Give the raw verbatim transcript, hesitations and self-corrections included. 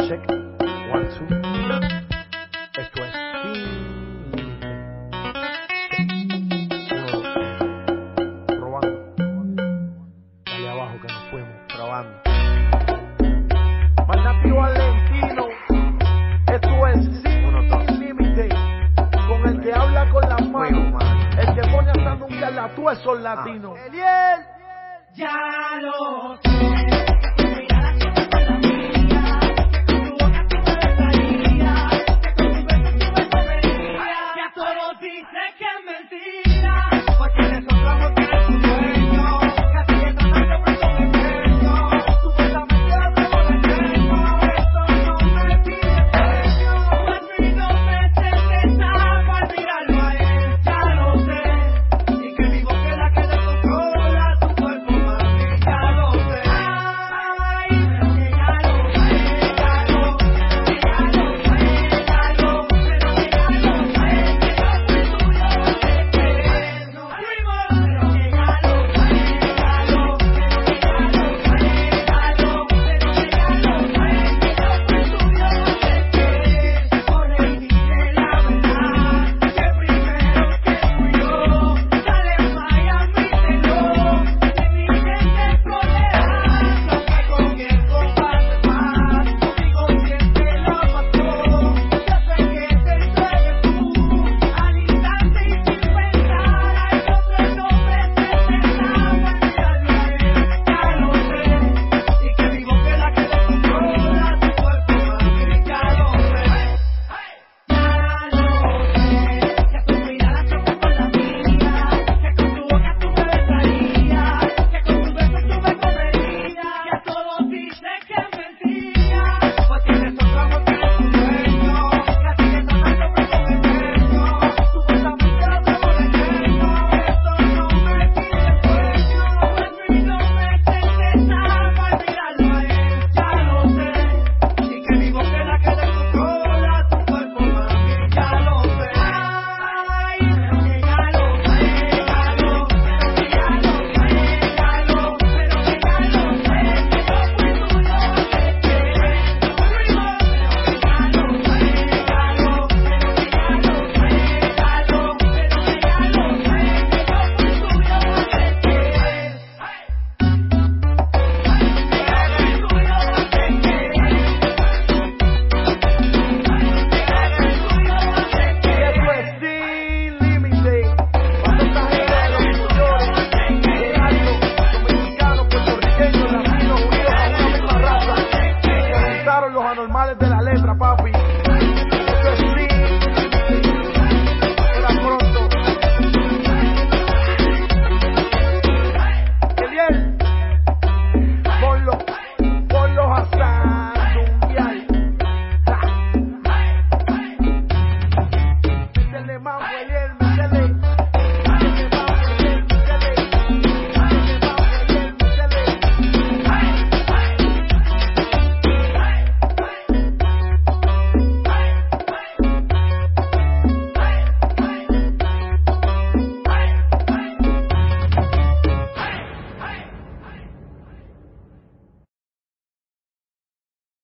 Check, one, two. Esto es Sin Límite. Uno, dos. Probando. Dale abajo que nos fuimos. Probando. Manati Valentino. Esto es Sin Límite. Con el que habla con las manos. El que pone hasta nunca la tú, esos latinos. Eliel. Ya lo sé. Los anormales de la letra, papi. Esto es Sin Era pronto. Eliel, ponlo, ponlo a sandunguear. Métele mambo, Eliel.